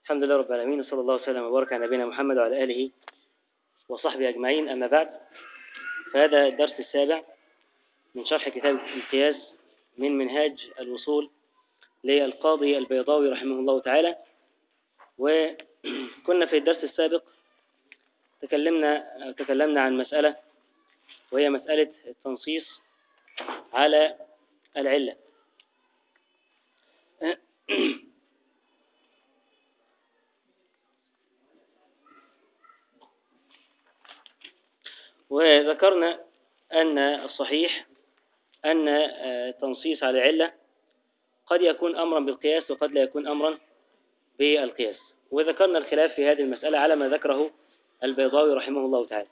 الحمد لله رب العالمين، وصلى الله وسلم وبارك على نبينا محمد وعلى آله وصحبه أجمعين. أما بعد، فهذا الدرس السابع من شرح كتاب القياس من منهاج الوصول للقاضي البيضاوي رحمه الله تعالى. وكنا في الدرس السابق تكلمنا عن مسألة، وهي مسألة التنصيص على العلة. وذكرنا أن الصحيح أن التنصيص على العلة قد يكون أمرا بالقياس وقد لا يكون أمرا بالقياس، وذكرنا الخلاف في هذه المسألة على ما ذكره البيضاوي رحمه الله تعالى.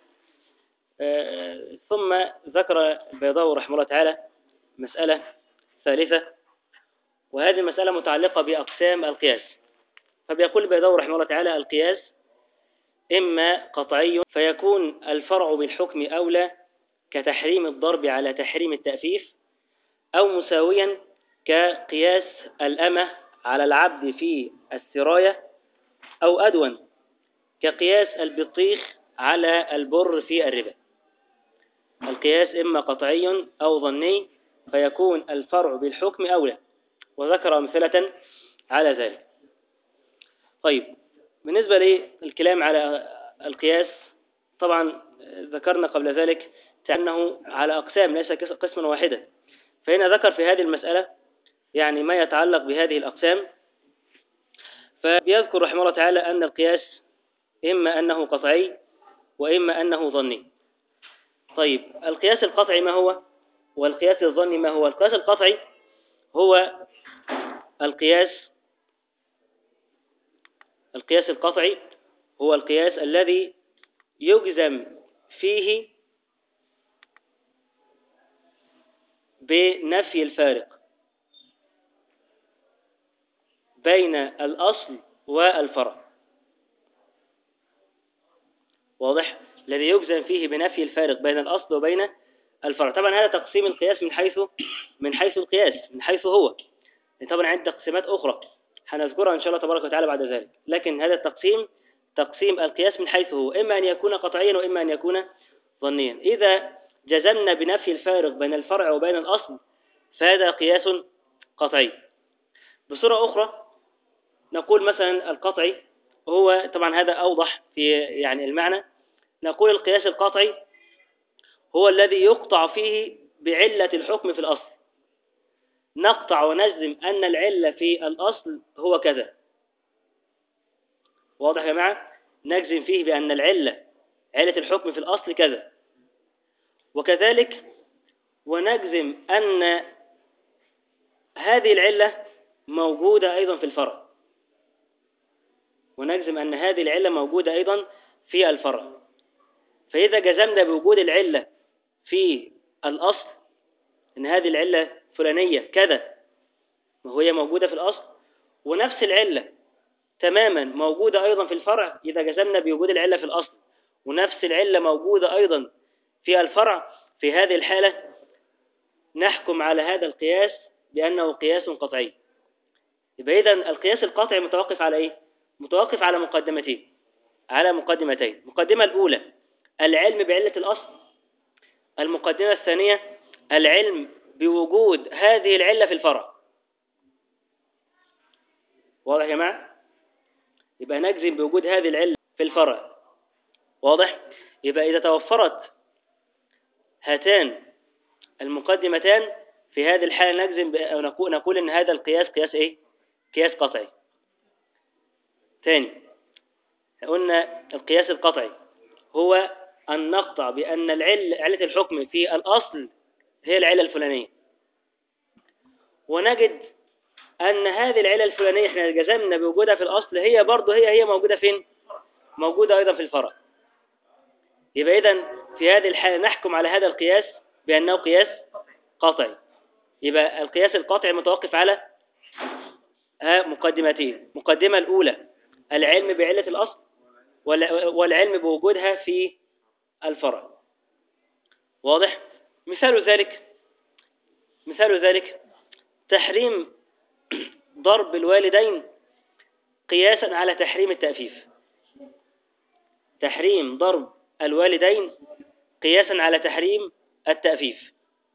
ثم ذكر البيضاوي رحمه الله تعالى مسألة ثالثة، وهذه المسألة متعلقة بأقسام القياس. فبيقول البيضاوي رحمه الله تعالى: القياس إما قطعي فيكون الفرع بالحكم أولى كتحريم الضرب على تحريم التأفيف، أو مساويا كقياس الأمة على العبد في السراية، أو أدون كقياس البطيخ على البر في الربا. القياس إما قطعي أو ظني فيكون الفرع بالحكم أولى، وذكر أمثلة على ذلك. طيب، بالنسبة للكلام على القياس، طبعا ذكرنا قبل ذلك أنه على أقسام ليس قسما واحدا، فهنا ذكر في هذه المسألة يعني ما يتعلق بهذه الأقسام. فبيذكر رحمه الله تعالى أن القياس إما أنه قطعي وإما أنه ظني. طيب، القياس القطعي ما هو؟ والقياس الظني ما هو؟ القياس القطعي هو القياس القطعي هو القياس الذي يجزم فيه بنفي الفارق بين الأصل والفرع. واضح؟ الذي يجزم فيه بنفي الفارق بين الأصل وبين الفرع. طبعا هذا تقسيم القياس من حيث القياس، من حيث هو. طبعا عندنا تقسيمات أخرى هنذكرها إن شاء الله تبارك وتعالى بعد ذلك، لكن هذا تقسيم القياس من حيث هو، إما أن يكون قطعيا وإما أن يكون ظنيا. إذا جزمنا بنفي الفارق بين الفرع وبين الأصل فهذا قياس قطعي. بصورة أخرى نقول مثلا القطعي هو، طبعا هذا أوضح في يعني المعنى، نقول القياس القطعي هو الذي يقطع فيه بعلة الحكم في الأصل. نقطع ونجزم أن العلة في الأصل هو كذا. واضح يا جماعة؟ نجزم فيه بأن علة الحكم في الأصل كذا، وكذلك ونجزم أن هذه العلة موجودة أيضا في الفرع، ونجزم أن هذه العلة موجودة أيضا في الفرع. فإذا جزمنا بوجود العلة في الأصل، إن هذه العلة فلانية كذا وهي موجودة في الأصل، ونفس العلة تماما موجودة أيضا في الفرع، إذا جزمنا بوجود العلة في الأصل ونفس العلة موجودة أيضا في الفرع، في هذه الحالة نحكم على هذا القياس بأنه قياس قطعي. يبقى إذن القياس القطعي متوقف على إيه؟ متوقف على مقدمتين. المقدمة الأولى العلم بعلة الأصل، المقدمة الثانية العلم بوجود هذه العلة في الفرع. واضح يا جماعة؟ يبقى نجزم بوجود هذه العلة في الفرع. واضح؟ يبقى إذا توفرت هاتان المقدمتان في هذه الحالة نجزم أو نقول إن هذا القياس قياس إيه؟ قياس قطعي. ثاني، قلنا القياس القطعي هو أن نقطع بأن علة الحكم في الأصل هي العلة الفلانية، ونجد أن هذه العلة الفلانية احنا جزمنا بوجودها في الأصل هي برضه هي موجودة فين؟ موجودة أيضا في الفرع. يبقى إذن في هذه الحالة نحكم على هذا القياس بأنه قياس قطعي. يبقى القياس القطعي متوقف على مقدمتين. مقدمة الأولى العلم بعلة الأصل، والعلم بوجودها في الفرع. واضح؟ مثال ذلك تحريم ضرب الوالدين قياسا على تحريم التأفيف، تحريم ضرب الوالدين قياسا على تحريم التأفيف.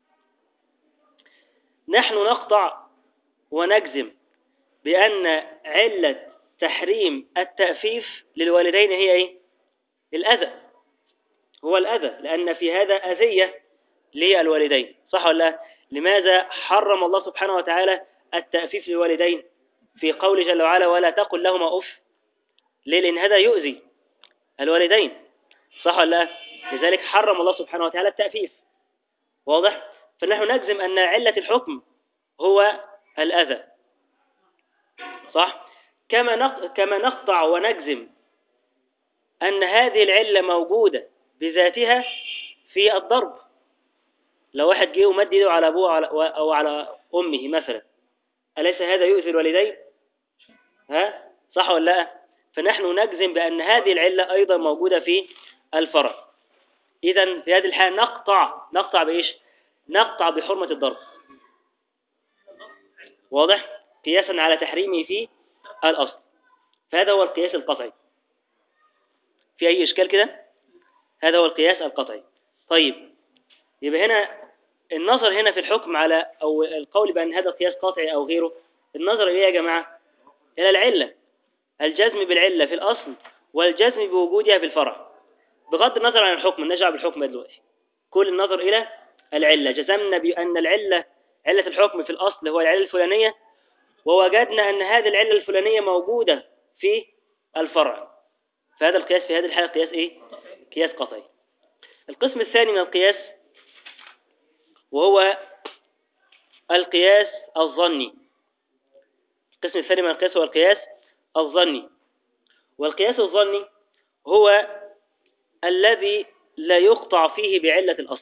نحن نقطع ونجزم بأن علة تحريم التأفيف للوالدين هي إيه؟ الأذى، هو الأذى، لأن في هذا أذية للوالدين، صح ولا لا؟ لماذا حرم الله سبحانه وتعالى التأفيف للوالدين في قول جل وعلا ولا تقل لهما أف؟ ليه؟ لأن هذا يؤذي الوالدين، صح ولا لا؟ لذلك حرم الله سبحانه وتعالى التأفيف، واضح؟ فنحن نجزم أن علة الحكم هو الأذى، صح؟ كما نقطع ونجزم أن هذه العلة موجودة بذاتها في الضرب. لو واحد جه ومد يده على أبوه أو على أمه مثلا، أليس هذا يؤذي الوالدين؟ ها؟ صح ولا لا؟ فنحن نجزم بأن هذه العلة أيضا موجودة في الفرع. إذن في هذه الحالة نقطع بإيش؟ نقطع بحرمة الضرب، واضح؟ قياسا على تحريمه في الأصل. فهذا هو القياس القطعي. في أي إشكال كده؟ هذا هو القياس القطعي. طيب، يبقى هنا النظر هنا في الحكم على أو القول بأن هذا قياس قطعي أو غيره، النظر إليه يا جماعة إلى العلة، الجزم بالعلة في الأصل والجزم بوجودها في الفرع، بغض النظر عن الحكم. نرجع بالحكم دلوقتي، كل النظر إلى العلة. جزمنا بأن علة الحكم في الأصل هو العلة الفلانية، ووجدنا أن هذه العلة الفلانية موجودة في الفرع، فهذا القياس في هذه الحالة قياس إيه؟ قياس قطعي. القسم الثاني من القياس وهو القياس الظني. القسم الثاني من القياس هو القياس الظني. والقياس الظني هو الذي لا يقطع فيه بعلة الأصل،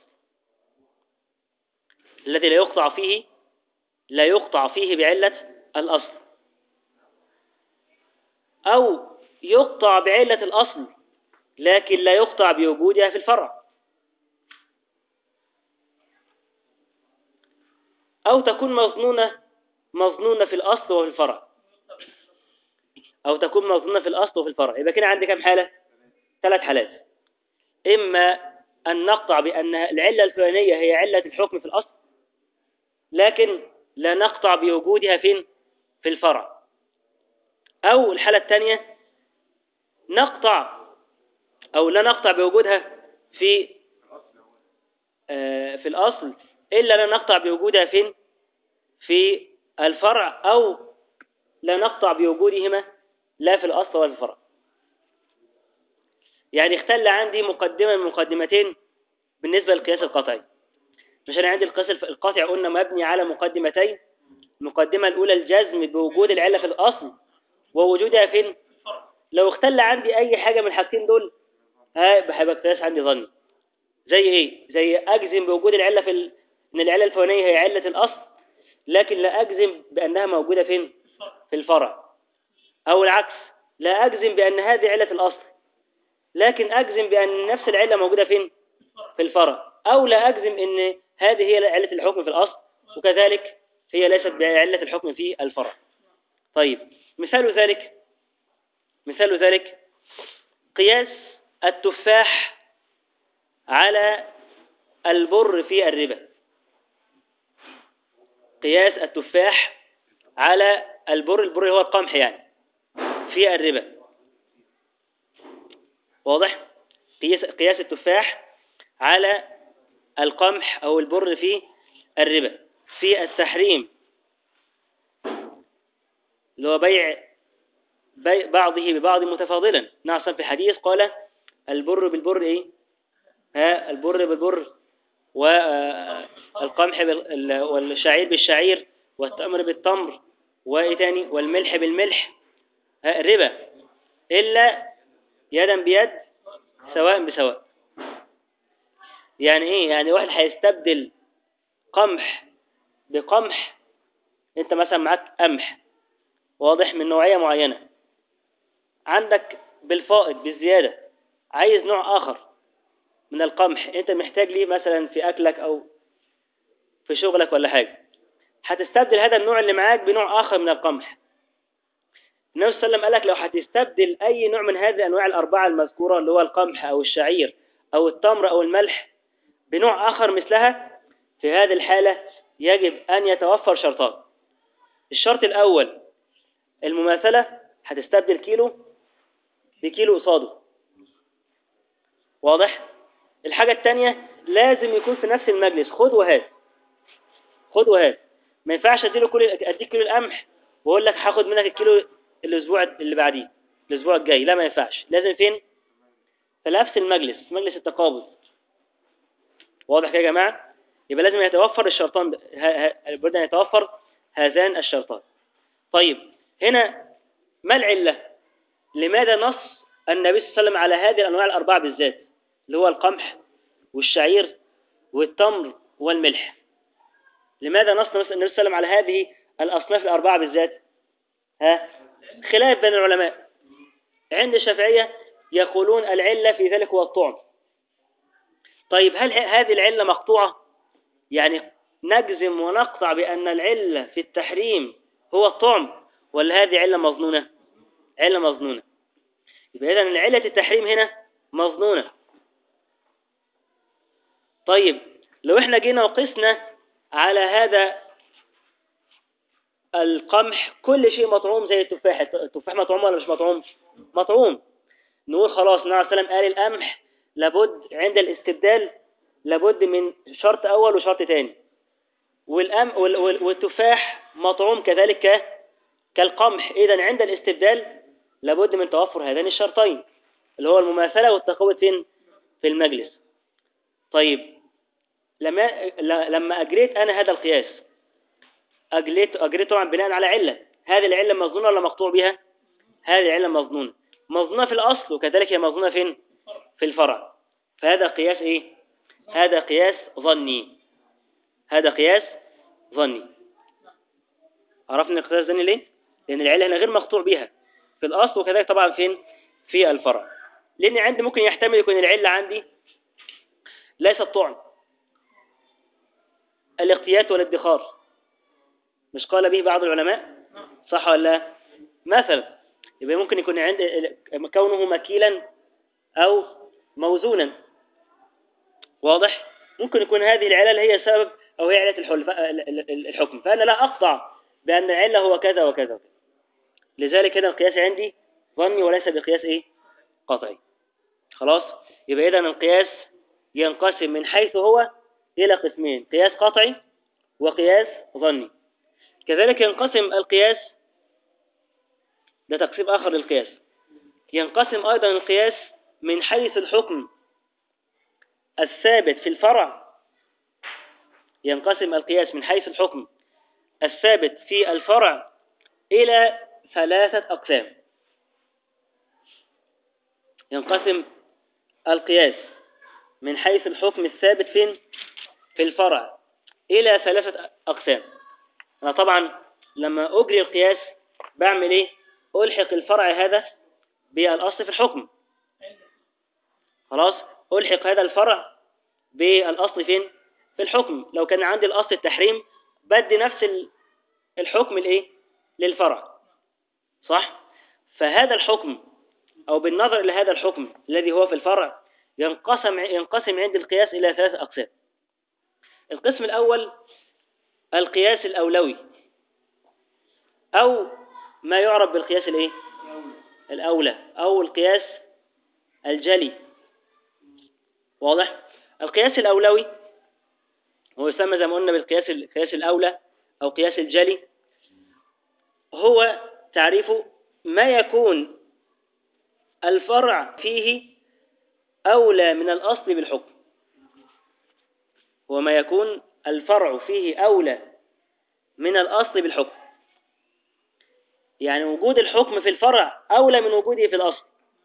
الذي لا يقطع فيه بعلة الأصل، أو يقطع بعلة الأصل لكن لا يقطع بوجودها في الفرع، أو تكون مظنونة في الأصل وفي الفرع، أو تكون مظنونة في الأصل وفي الفرع. يبقى كده عندي كم حالة؟ 3 حالات. إما أن نقطع بأن العلة الفلانية هي علة الحكم في الأصل، لكن لا نقطع بوجودها فين؟ في الفرع. أو الحالة الثانية نقطع أو لا نقطع بوجودها في في الأصل، إلا لا نقطع بوجودها فين؟ في الفرع، أو لا نقطع بوجودهما لا في الأصل ولا في الفرع. يعني اختل عندي مقدمة من مقدمتين بالنسبة للقياس القطعي. مش أنا عندي القياس القطعي قلنا مبني على مقدمتين. المقدمة الأولى الجزم بوجود العلة في الأصل ووجودها فين؟ لو اختل عندي أي حاجة من الحاجتين دول هيبقى القياس عندي ظني. زي إيه؟ زي أجزم بوجود العلة إن العلة الفلانية هي علة الأصل، لكن لا أجزم بأنها موجودة فين؟ في الفرع. أو العكس، لا أجزم بأن هذه علة الأصل، لكن أجزم بأن نفس العلة موجودة فين؟ في الفرع. أو لا أجزم أن هذه هي علة الحكم في الأصل، وكذلك هي ليست بعلة الحكم في الفرع. طيب، مثال ذلك قياس التفاح على البر في الربا. قياس التفاح على البر هو القمح يعني في الربا، واضح؟ قياس التفاح على القمح أو البر في الربا في التحريم، اللي هو بيع بعضه ببعض متفاضلا. نعم، في حديث قال البر بالبر إيه؟ البر بالبر، والقمح والشعير بالشعير، والتمر بالتمر، وإيه تاني؟ والملح بالملح، الربا إلا يدا بيد سواء بسواء. يعني إيه؟ يعني واحد هيستبدل قمح بقمح. أنت مثلا معاك قمح واضح من نوعية معينة، عندك بالفائض بالزيادة عايز نوع آخر من القمح أنت محتاج ليه مثلا في أكلك أو في شغلك ولا حاجة، هتستبدل هذا النوع اللي معاك بنوع آخر من القمح. النبي صلى الله عليه وسلم قال لك لو هتستبدل أي نوع من هذه الأنواع الأربعة المذكورة اللي هو القمح أو الشعير أو التمر أو الملح بنوع آخر مثلها، في هذه الحالة يجب أن يتوفر شرطان. الشرط الأول المماثلة، هتستبدل كيلو بكيلو قصاده، واضح؟ الحاجة الثانية لازم يكون في نفس المجلس، خد وهات خد وهات. ما ينفعش اديك كيلو القمح واقول لك هاخد منك الكيلو الاسبوع اللي بعديه، الاسبوع الجاي، لا ما ينفعش، لازم فين؟ في نفس المجلس، في مجلس التقابض. واضح كده يا جماعه؟ يبقى لازم يتوفر الشرطان بدأ يتوفر هذان الشرطان. طيب هنا ما العله؟ لماذا نص النبي صلى الله عليه وسلم على هذه الانواع الاربعه بالذات، اللي هو القمح والشعير والتمر والملح؟ لماذا نص النبي صلى الله عليه وسلم على هذه الأصناف الأربعة بالذات؟ خلاف بين العلماء. عند الشافعية يقولون العلة في ذلك هو الطعم. طيب هل هذه العلة مقطوعة؟ يعني نجزم ونقطع بأن العلة في التحريم هو الطعم، ولا هذه علة مظنونة؟ علة مظنونة. يبقى إذن علة التحريم هنا مظنونة. طيب لو احنا جينا وقسنا على هذا القمح كل شيء مطعوم زي التفاح، التفاح مطعوم ولا مش مطعوم؟ مطعوم. نقول خلاص النبي عليه الصلاة والسلام قال القمح لابد عند الاستبدال لابد من شرط أول وشرط ثاني، والتفاح مطعوم كذلك كالقمح، إذا عند الاستبدال لابد من توفر هذين الشرطين اللي هو المماثلة والتقويت في المجلس. طيب لما أجريت أنا هذا القياس أجريت طبعا بناء على علة، هذه العلة مظنونة ولا مقطوع بها؟ هذه العلة مظنونة، مظنونة في الأصل وكذلك هي مظنونة فين؟ في الفرع. فهذا قياس إيه؟ هذا قياس ظني. هذا قياس ظني. عرفنا القياس ظني ليه؟ لأن العلة هنا غير مقطوع بها في الأصل وكذلك طبعا فين؟ في الفرع. لأن عندي ممكن يحتمل يكون العلة عندي ليس الطعم، الاقتيات والادخار، مش قال به بعض العلماء؟ صح ولا لا؟ مثلا يبقى ممكن يكون عند كونه مكيلا أو موزونا، واضح؟ ممكن يكون هذه العلة هي سبب أو هي علة الحكم، فأنا لا أقطع بأن العلة هو كذا وكذا وكذا. لذلك هنا القياس عندي ظني وليس بقياس إيه؟ قطعي. خلاص؟ يبقى إذن القياس ينقسم من حيث هو إلى قسمين، قياس قطعي وقياس ظني. كذلك ينقسم القياس، ده تقسيم آخر للقياس، ينقسم أيضا القياس من حيث الحكم الثابت في الفرع. ينقسم القياس من حيث الحكم الثابت في الفرع إلى ثلاثة أقسام. ينقسم القياس من حيث الحكم الثابت فين؟ في الفرع إلى ثلاثة أقسام. أنا طبعا لما أجري القياس بعمل إيه؟ ألحق الفرع هذا بالأصل في الحكم. خلاص؟ ألحق هذا الفرع بالأصل فين؟ في الحكم. لو كان عندي الأصل التحريم بدي نفس الحكم الإيه؟ للفرع. صح؟ فهذا الحكم أو بالنظر إلى هذا الحكم الذي هو في الفرع ينقسم عند القياس إلى ثلاثة أقسام. القسم الأول القياس الأولوي، أو ما يعرف بالقياس الإيه؟ الأولى، أو القياس الجلي. واضح؟ القياس الأولوي هو يسمى زي ما قلنا بالقياس الأولى أو قياس الجلي. هو تعريفه ما يكون الفرع فيه أولى من الأصل بالحكم. هو ما يكون الفرع فيه أولى من الأصل بالحكم، يعني وجود الحكم في الفرع أولى من وجوده في الأصل.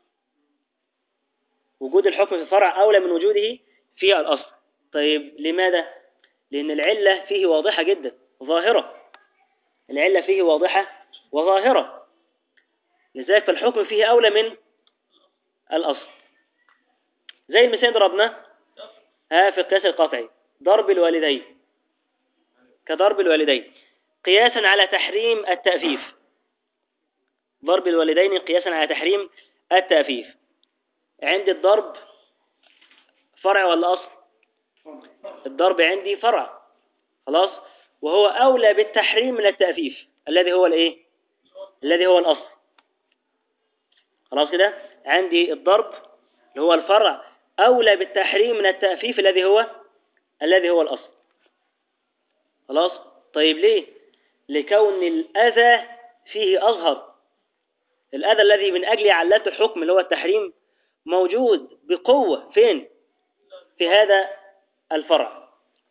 وجود الحكم في الفرع أولى من وجوده في الأصل. طيب لماذا؟ لأن العلة فيه واضحة جدا ظاهرة، العلة فيه واضحة وظاهرة، لذلك فالحكم فيه أولى من الأصل. زي المثال ضربناه في القياس القطعي، ضرب الوالدين، كضرب الوالدين قياسا على تحريم التأفيف. ضرب الوالدين قياسا على تحريم التأفيف. عندي الضرب فرع ولا أصل؟ الضرب عندي فرع، خلاص، وهو أولى بالتحريم من التأفيف الذي هو الإيه؟ الذي هو الأصل. خلاص كده، عندي الضرب اللي هو الفرع أولى بالتحريم من التأفيف الذي هو الأصل. خلاص. طيب ليه؟ لكون الأذى فيه أظهر. الأذى الذي من أجله علته الحكم اللي هو التحريم موجود بقوة فين؟ في هذا الفرع.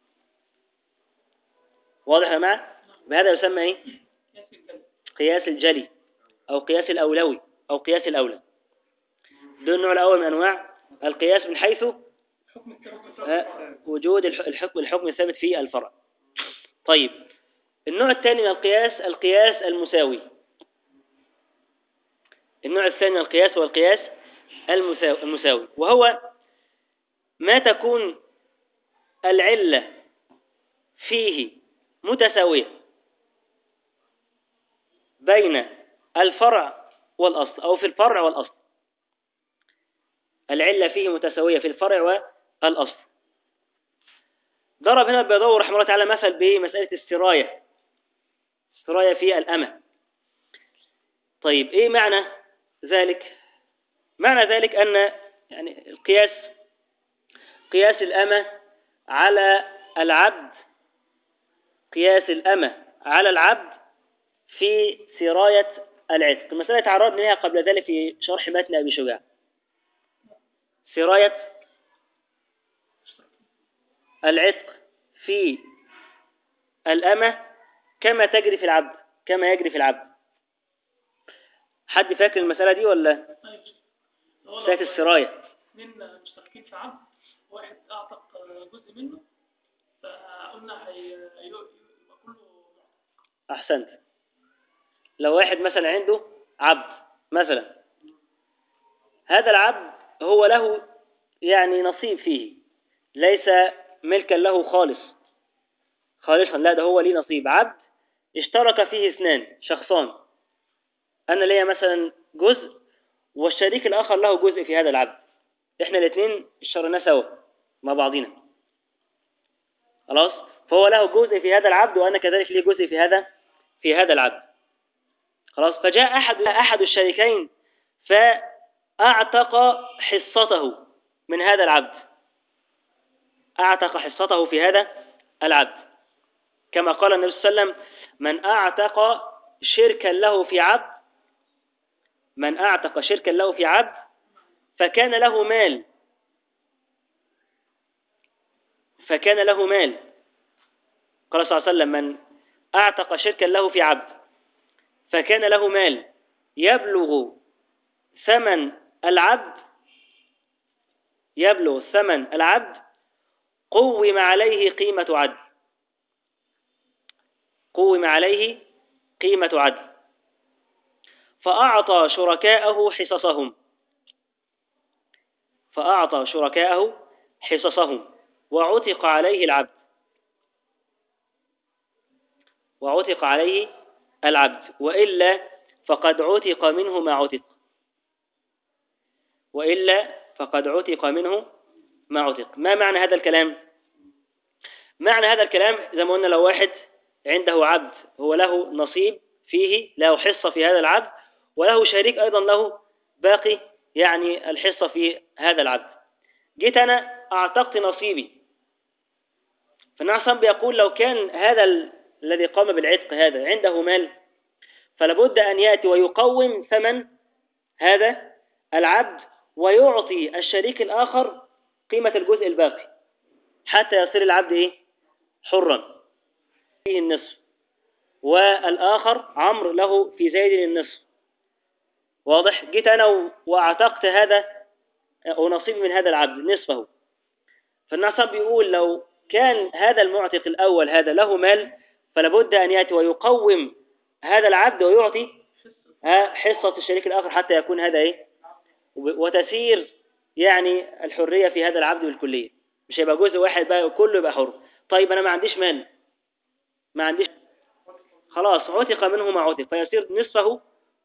واضح يا جماعة؟ بهذا يسمى إيه؟ قياس الجلي أو قياس الأولوي أو قياس الأولى. ده النوع الأول من أنواع القياس من حيث وجود الحكم الثابت في الفرع. طيب، النوع الثاني من القياس المساوي. النوع الثاني من القياس هو القياس المساوي، وهو ما تكون العلة فيه متساوية بين الفرع والأصل أو في الفرع والأصل. العلة فيه متساوية في الفرع والأصل. ضرب هنا البيضاوي رحمه الله تعالى مثل بمسألة السراية في الأمة. طيب إيه معنى ذلك؟ معنى ذلك أن يعني قياس الأمة على العبد، قياس الأمة على العبد في سراية العتق. المسألة تعرضنا لها قبل ذلك في شرح متن أبي شجاع. سراية العتق في الأمة كما يجري في العبد. حد فاكر المسألة دي ولا؟ مسألة السراية. اثنين مشتركين في عبد، واحد أعتق جزء منه، فقلنا يبقى كله. أحسنت. لو واحد مثلا عنده عبد مثلا، هذا العبد هو له يعني نصيب فيه، ليس ملكا له خالصا، لا، ده هو ليه نصيب. عبد اشترك فيه اثنان شخصان، أنا ليا مثلا جزء والشريك الآخر له جزء في هذا العبد، احنا الاثنين اشتريناه سوا مع بعضنا. خلاص، فهو له جزء في هذا العبد وأنا كذلك لي جزء في هذا العبد. خلاص، فجاء أحد الشريكين فأعتق حصته من هذا العبد، أعتق حصته في هذا العبد، كما قال النبي صلى الله عليه وسلم: من أعتق شركا له في عبد فكان له مال، قال صلى الله عليه وسلم: من أعتق شركا له في عبد فكان له مال يبلغ ثمن العبد قوم عليه قيمة عدل، فأعطى شركاءه حصصهم وعتق عليه العبد وإلا فقد عتق منه ما عتق. ما معنى هذا الكلام؟ معنى هذا الكلام زي ما قلنا، لو واحد عنده عبد هو له نصيب فيه، له حصة في هذا العبد، وله شريك أيضا له باقي يعني الحصة في هذا العبد. جيت أنا أعتقت نصيبي، فالنعم بيقول لو كان هذا الذي قام بالعتق هذا عنده مال، فلابد أن يأتي ويقوم ثمن هذا العبد ويعطي الشريك الآخر قيمة الجزء الباقي حتى يصير العبد حرا فيه النصف، والآخر عمرو له في زيد النصف. واضح؟ جيت أنا وأعتقت هذا ونصيبي من هذا العبد نصفه، فالنعم بيقول لو كان هذا المعتق الأول هذا له مال، فلابد أن يأتي ويقوم هذا العبد ويعطي حصة الشريك الآخر حتى يكون هذا وتسير يعني الحرية في هذا العبد بالكلية، مش هيبقى جزء واحد بقى وكله يبقى حر. طيب أنا ما عنديش مال، خلاص عتق منه ما عتق، فيصير نصفه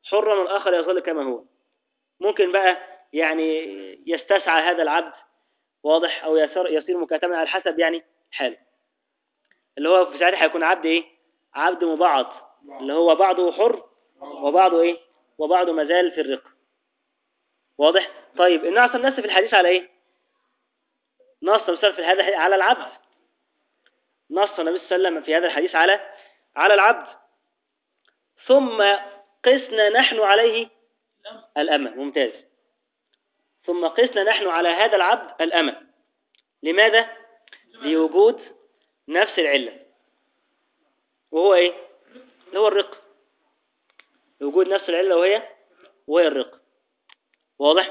حرا والآخر يظل كما هو. ممكن بقى يعني يستسعى هذا العبد، واضح، أو يصير مكاتبا على حسب يعني حاله، اللي هو في ساعتها هيكون عبد إيه؟ عبد مبعض، اللي هو بعضه حر وبعضه إيه؟ وبعضه مازال في الرق. واضح؟ طيب النص النص في الحديث على إيه؟ نص مثلا في هذا على العبد، نص النبي صلى الله عليه وسلم في هذا الحديث على العبد. ثم قسنا نحن عليه الأمة. ممتاز. ثم قسنا نحن على هذا العبد الأمة. لماذا؟ لوجود نفس العلة، وهو إيه؟ اللي هو الرق. لوجود نفس العلة وهي الرق. واضح؟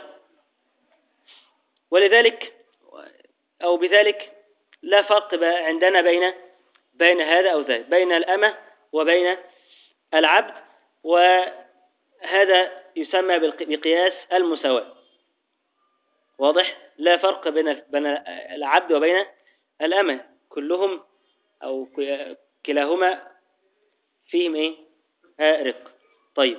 ولذلك أو بذلك لا فرق عندنا بين هذا أو ذاك، بين الأمة وبين العبد، وهذا يسمى بقياس المساواة. واضح؟ لا فرق بين العبد وبين الأمة، كلهم أو كلاهما فيهم إيه؟ رق. طيب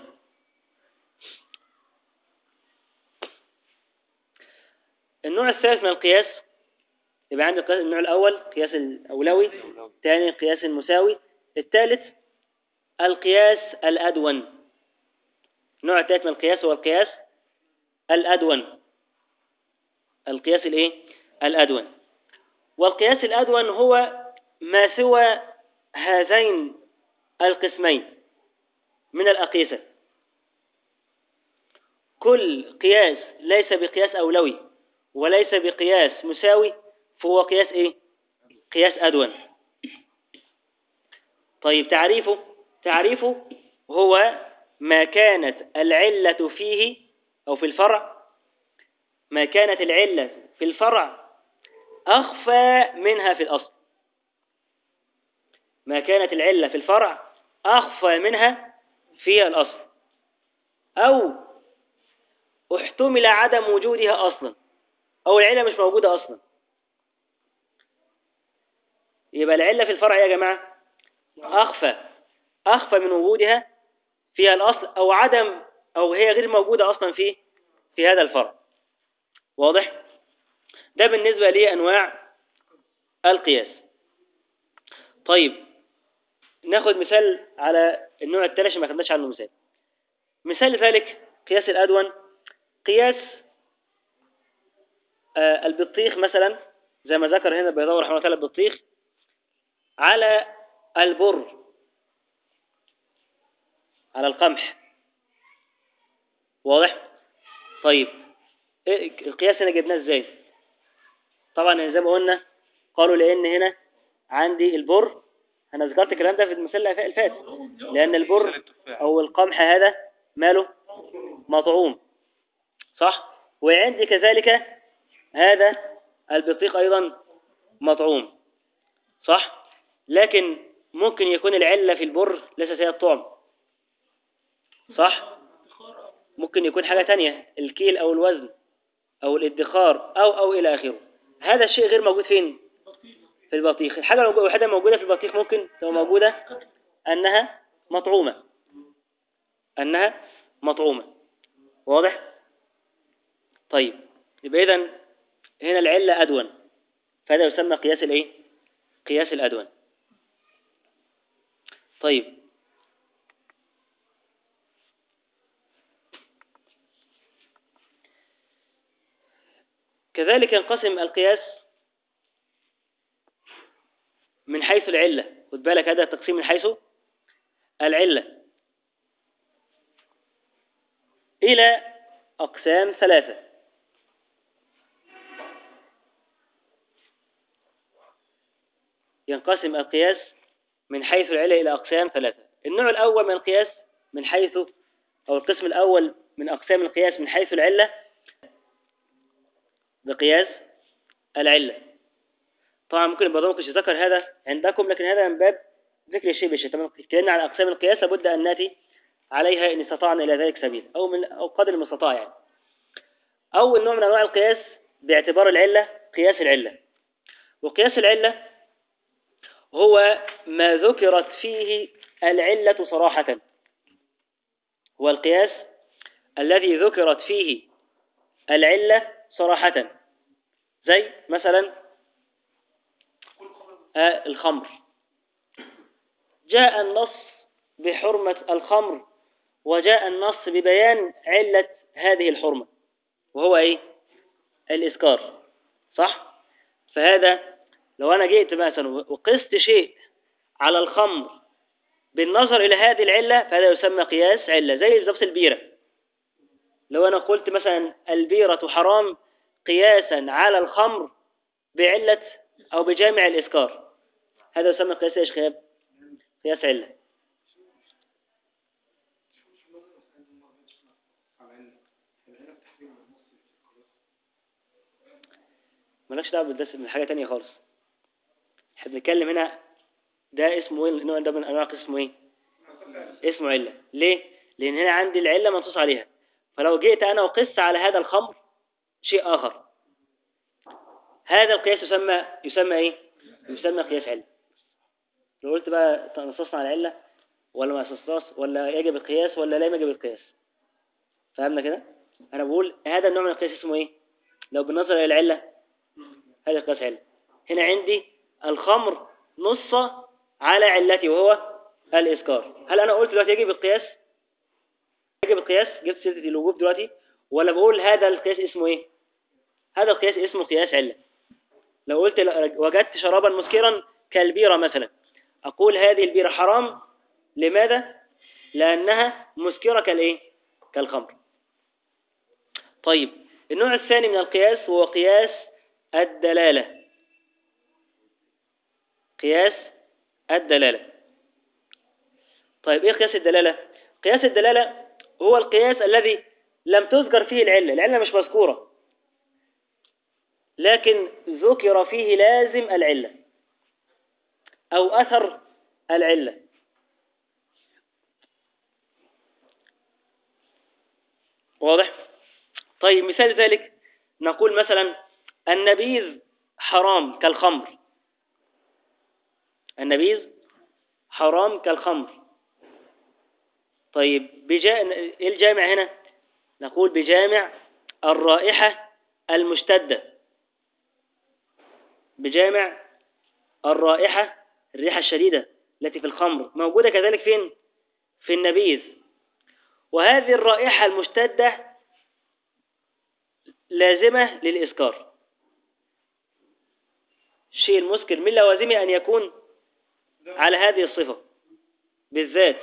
النوع الثالث من القياس، يبقى عندي النوع الأول قياس الأولوي، الثاني قياس المساوي، الثالث القياس الأدون. النوع الثالث من القياس هو القياس الأدون. القياس الإيه؟ الأدون. والقياس الأدون هو ما سوى هذين القسمين من الأقيسة. كل قياس ليس بقياس أولوي وليس بقياس مساوي فهو قياس إيه؟ قياس أدون. طيب تعريفه هو ما كانت العلة فيه أو في الفرع، ما كانت العلة في الفرع أخفى منها في الأصل. ما كانت العلة في الفرع أخفى منها في الأصل، أو احتمل عدم وجودها أصلا، أو العلة مش موجودة أصلا. يبقى العلة في الفرع يا جماعة أخفى من وجودها فيها الأصل، أو عدم، أو هي غير موجودة أصلا في هذا الفرع. واضح؟ ده بالنسبة لأنواع القياس. طيب ناخد مثال على النوع الثالث عشان ما خدناش عنه مثال. مثال ذلك قياس الأدون، قياس البطيخ مثلا، زي ما ذكر هنا البيضاوي رحمه الله تعالى، البطيخ على البر، على القمح. واضح؟ طيب القياس هنا جبناه ازاي؟ طبعا زي ما قلنا، قالوا لان هنا عندي البر، انا ذكرت الكلام ده في المثال الفات، لان البر او القمح هذا ماله مطعوم، صح؟ وعندي كذلك هذا البطيخ ايضا مطعوم، صح؟ لكن ممكن يكون العلة في البر ليست هي الطعم، صح؟ ممكن يكون حاجة تانية، الكيل أو الوزن أو الادخار أو إلى آخره. هذا الشيء غير موجود فين؟ في البطيخ. الحاجة الوحيدة موجودة في البطيخ ممكن تبقى موجودة أنها مطعومة، واضح؟ طيب يبقى إذن هنا العلة أدون، فهذا يسمى قياس الإيه؟ قياس الأدون. طيب كذلك ينقسم القياس من حيث العلة. خد بالك هذا التقسيم من حيث العلة إلى أقسام ثلاثة. ينقسم القياس من حيث العلة إلى أقسام ثلاثة. النوع الأول من القياس من حيث، أو القسم الأول من أقسام القياس من حيث العلة، بقياس العلة. طبعا ممكن البعض ممكن يذكر هذا عندكم، لكن هذا من باب ذكر الشيء بالشيء. طبعا اتكلمنا عن أقسام القياس لابد أن نأتي عليها إن استطعنا إلى ذلك سبيل، أو قدر المستطاع يعني. أول نوع من أنواع القياس باعتبار العلة قياس العلة. وقياس العلة هو ما ذكرت فيه العلة صراحة، هو القياس الذي ذكرت فيه العلة صراحة، زي مثلا الخمر، جاء النص بحرمة الخمر وجاء النص ببيان علة هذه الحرمة، وهو ايه؟ الإسكار، صح؟ فهذا لو أنا جئت مثلا وقست شيء على الخمر بالنظر إلى هذه العلة فهذا يسمى قياس علة، زي بالظبط البيرة. لو أنا قلت مثلا البيرة حرام قياسا على الخمر بعلة أو بجامع الإسكار، هذا يسمى قياس إيش خياب؟ قياس علة. مالكش دعوة بالدرس من حاجة تانية خالص. احنا بنتكلم هنا، ده اسمه ايه؟ النوع ده من انواع اسمه ايه؟ اسمه علة. ليه؟ لأن هنا عندي العلة منصوص عليها، فلو جئت أنا وقست على هذا الخمر شيء آخر، هذا القياس يسمى ايه؟ يسمى قياس علة. لو قلت بقى نصصنا على العلة ولا ما نصصناش، ولا يجب القياس ولا لا يجب القياس، فهمنا كده؟ أنا بقول هذا النوع من القياس اسمه ايه؟ لو بالنظر إلى العلة هذا قياس علة. هنا عندي الخمر نص على علتي وهو الإسكار، هل أنا قلت دلوقتي يجب القياس؟ يجب القياس، جبت سيرة الوجوب دلوقتي، ولا بقول هذا القياس اسمه ايه؟ هذا القياس اسمه قياس علة. لو قلت وجدت شرابا مسكرا كالبيرة مثلا، أقول هذه البيرة حرام، لماذا؟ لأنها مسكرة كالايه؟ كالخمر. طيب النوع الثاني من القياس هو قياس الدلالة. قياس الدلالة. طيب ايه قياس الدلالة؟ قياس الدلالة هو القياس الذي لم تذكر فيه العلة مش مذكورة، لكن ذكر فيه لازم العلة أو أثر العلة. واضح؟ طيب مثال ذلك نقول مثلا النبيذ حرام كالخمر. النبيذ حرام كالخمر. طيب إيه الجامع هنا؟ نقول بجامع الرائحة المشتدة، بجامع الرائحة، الريحة الشديدة التي في الخمر موجودة كذلك فين؟ في النبيذ. وهذه الرائحة المشتدة لازمة للإسكار. الشيء المسكر من لوازمه أن يكون على هذه الصفة بالذات.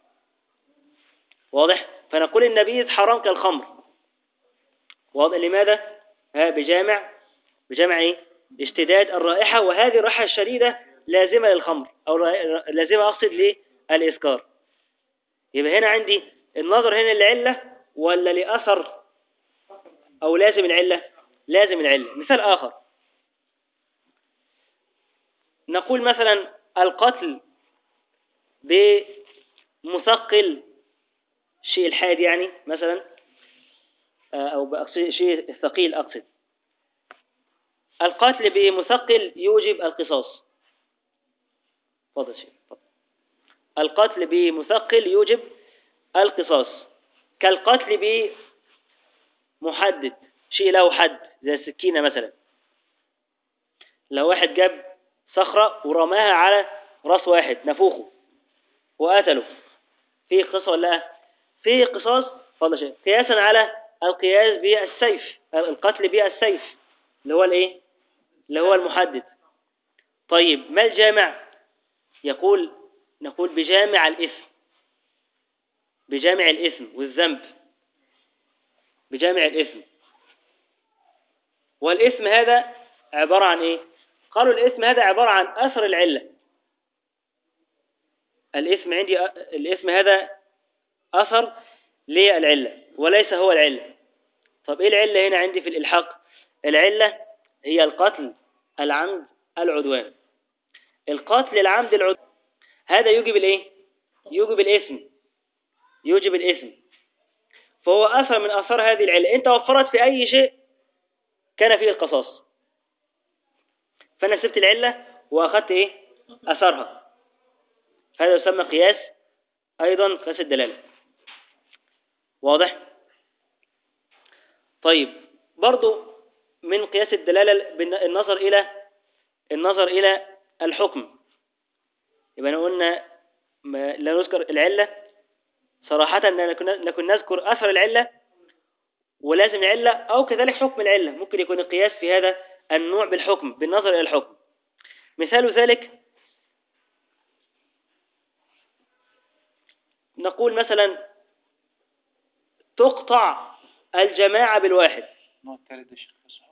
واضح؟ فنقول النبيذ حرام كالخمر. واضح؟ لماذا؟ بجامع إيه؟ اشتداد الرائحة، وهذه الرائحة الشديدة لازمة للخمر، أو لازمة أقصد للإسكار. يبقى هنا عندي النظر هنا للعلة ولا لأثر، أو لازم العلة؟ لازم العلة. مثال آخر نقول مثلا القتل بمثقل، شيء الحاد يعني مثلا، أو شيء ثقيل أقصد. القتل بمثقل يوجب القصاص. تفضل. القتل بمثقل يوجب القصاص، كالقتل بمحدد، شيء له حد زي السكينة مثلا. لو واحد جاب صخرة ورماها على راس واحد نفوخه وقتله، فيه قصاص ولا لا؟ فيه قصاص. فضل شيء قياسا على القياس بالسيف، القتل بالسيف اللي هو الايه؟ اللي هو المحدد. طيب ما الجامع؟ نقول بجامع الإثم، بجامع الإثم والذنب، بجامع الإثم. والإثم هذا عبارة عن إيه؟ قالوا الإثم هذا عبارة عن أثر العلة. الإثم هذا أثر للعلة وليس هو العلة. طب إيه العلة هنا عندي في الإلحاق؟ العلة هي القتل العمد العدوان. القتل العمد العدوان هذا يوجب الإيه؟ يوجب الإثم، يوجب الإثم. فهو أثر من أثار هذه العلة. أنت وفرت في أي شيء كان فيه القصاص، فأنا سبت العلة وأخذت إيه؟ أثرها. هذا يسمى قياس، أيضا قياس الدلالة. واضح؟ طيب برضو من قياس الدلالة النظر إلى الحكم. يبقى قلنا لا نذكر العلة صراحة، نكون نذكر أثر العلة ولازم العلة أو كذلك حكم العلة. ممكن يكون القياس في هذا النوع بالحكم، بالنظر إلى الحكم. مثال ذلك نقول مثلا تقطع الجماعة بالواحد. النوع الثالث ده شيخ صح؟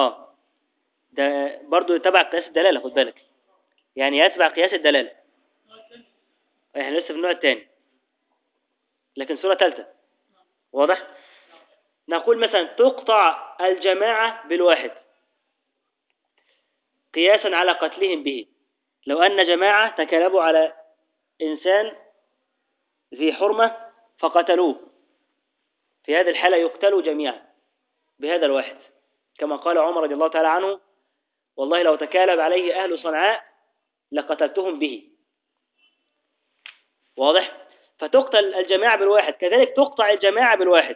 ده برضو تبع قياس الدلالة، خد بالك، يعني يتبع قياس الدلالة. احنا لسه في النوع الثاني لكن صورة ثالثة. واضح؟ نقول مثلا تقطع الجماعة بالواحد قياسا على قتلهم به. لو أن جماعة تكالبوا على إنسان ذي حرمة فقتلوه، في هذه الحالة يقتلوا جميعا بهذا الواحد، كما قال عمر رضي الله تعالى عنه: والله لو تكالب عليه أهل صنعاء لقتلتهم به. واضح؟ فتقتل الجماعة بالواحد. كذلك تقطع الجماعة بالواحد،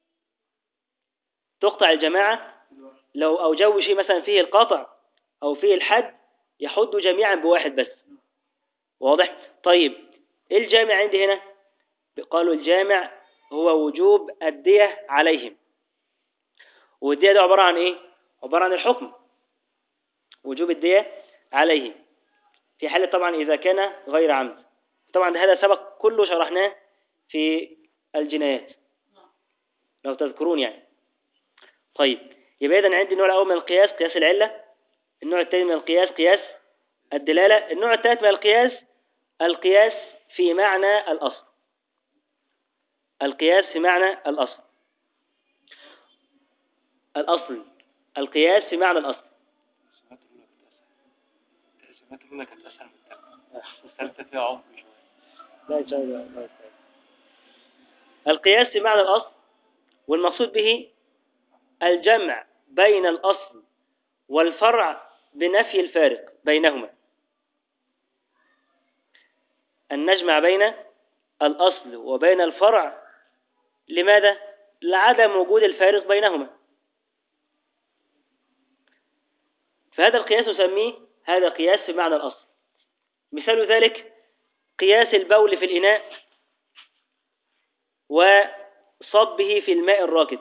تقطع الجماعة لو أوجوا شيء مثلا فيه القطع أو فيه الحد يحد جميعا بواحد بس. واضح؟ طيب إيه الجامع عندي هنا؟ قالوا الجامع هو وجوب الدية عليهم. والدية ده عبارة عن إيه؟ عبارة عن الحكم، وجوب الدية عليهم في حالة طبعا إذا كان غير عمد. طبعا هذا سبق كله شرحناه في الجنايات لو تذكرون يعني. طيب يبقى إذن عندي النوع الأول من القياس قياس العلة، النوع الثاني من القياس قياس الدلالة، النوع الثالث من القياس القياس في معنى الأصل. القياس في معنى الأصل. القياس في معنى الأصل. سمعت الأولى كانت أسهل من الثالثة، الثالثة فيها عمق شوية. لا إن شاء الله. القياس في معنى الأصل، والمقصود به الجمع بين الأصل والفرع بنفي الفارق بينهما. أن نجمع بين الأصل وبين الفرع، لماذا؟ لعدم وجود الفارق بينهما. فهذا القياس نسميه هذا قياس في معنى الأصل. مثال ذلك قياس البول في الإناء وصبه في الماء الراكد.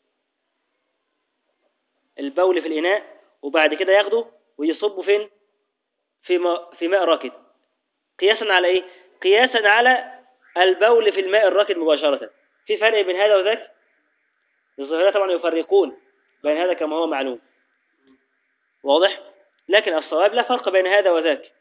البول في الإناء وبعد كده ياخده ويصبه فين؟ في ماء راكد. قياسا على إيه؟ قياسا على البول في الماء الراكد مباشرة. في فرق بين هذا وذاك؟ الظاهرة طبعا يفرقون بين هذا كما هو معلوم. واضح؟ لكن الصواب لا فرق بين هذا وذاك.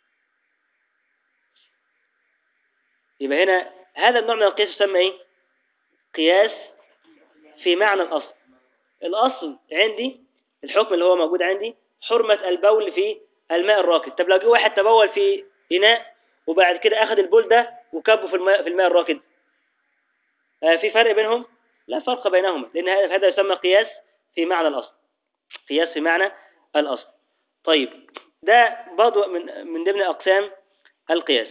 يبقى هنا هذا النوع من القياس يسمى ايه؟ قياس في معنى الأصل. الأصل عندي الحكم اللي هو موجود عندي حرمة البول في الماء الراكد. طب لو جه واحد تبول في إناء وبعد كده أخذ البول ده وكبه في الماء الراكد، في فرق بينهم؟ لا فرق بينهما، لأن هذا يسمى قياس في معنى الأصل. قياس في معنى الأصل. طيب ده برضو من ضمن أقسام القياس.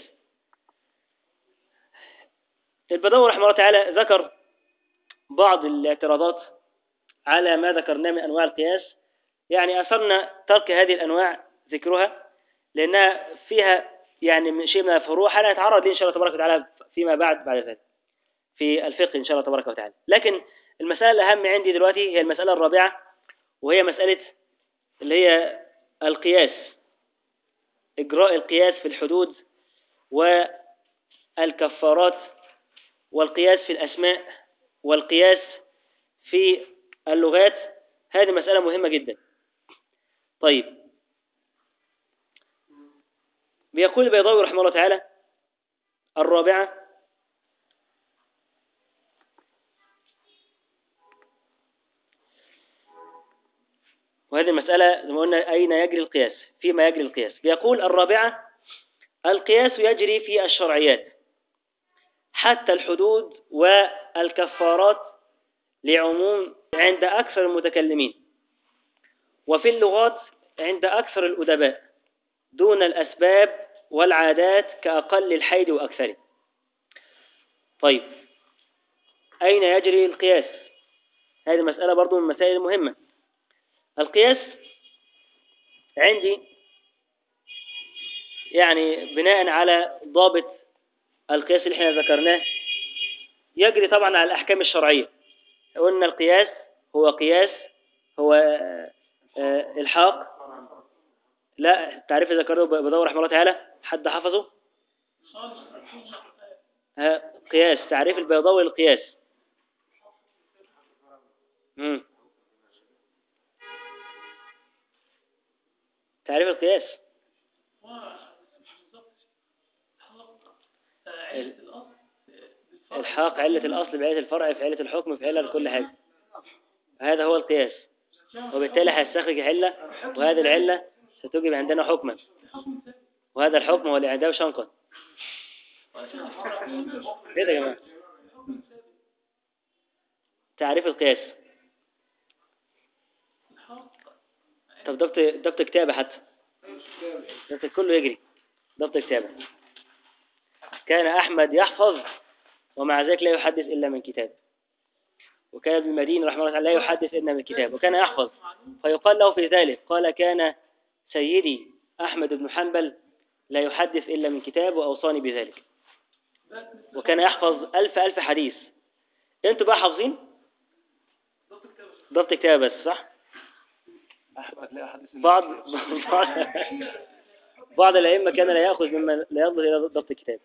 البدوي رحمه الله تعالى ذكر بعض الاعتراضات على ما ذكرناه من أنواع القياس، يعني أثرنا ترك هذه الأنواع ذكرها لأنها فيها يعني من شيء من الفروع نتعرض ليه إن شاء الله تبارك وتعالى فيما بعد ذلك في الفقه إن شاء الله تبارك وتعالى. لكن المسألة الأهم عندي دلوقتي هي المسألة الرابعة، وهي مسألة اللي هي القياس، إجراء القياس في الحدود والكفارات، والقياس في الأسماء، والقياس في اللغات. هذه مسألة مهمة جدا. طيب بيقول البيضاوي رحمه الله تعالى الرابعة: وهذه المسألة زي ما قلنا أين يجري القياس، فيما يجري القياس. بيقول الرابعة: القياس يجري في الشرعيات حتى الحدود والكفارات لعموم عند أكثر المتكلمين، وفي اللغات عند أكثر الأدباء، دون الأسباب والعادات كأقل الحيض وأكثره. طيب أين يجري القياس؟ هذه مسألة برضو من المسائل المهمة. القياس عندي يعني بناء على ضابط القياس اللي احنا ذكرناه يجري طبعا على الأحكام الشرعية. قلنا القياس هو قياس، هو الحاق. لا، تعريف ذكره بدور رحمه الله تعالى، حد حفظه؟ قياس، تعريف البيضاوي للقياس. تعريف القياس الحاق علة الأصل بعلة الفرع في علة الحكم في علة كل حاجة. هذا هو القياس، وبالتالي هيستخرج علة، وهذه العلة ستوجب عندنا حكما، وهذا الحكم هو اللي عنده شنقا. كده يا جماعة تعريف القياس. طب ضبط كتابة، حتى ضبط كله يجري ضبط كتابة. كان أحمد يحفظ ومع ذلك لا يحدث إلا من كتاب، وكان ابن المديني رحمه الله تعالى لا يحدث إلا من كتاب، وكان يحفظ. فيقال له في ذلك قال: كان سيدي أحمد بن حنبل لا يحدث إلا من كتاب وأوصاني بذلك، وكان يحفظ ألف حديث. أنتوا بقى حافظين ضبط كتابة بس، صح؟ بعض الأئمة كان لا يأخذ مما لا يضبط إلى ضبط الكتاب.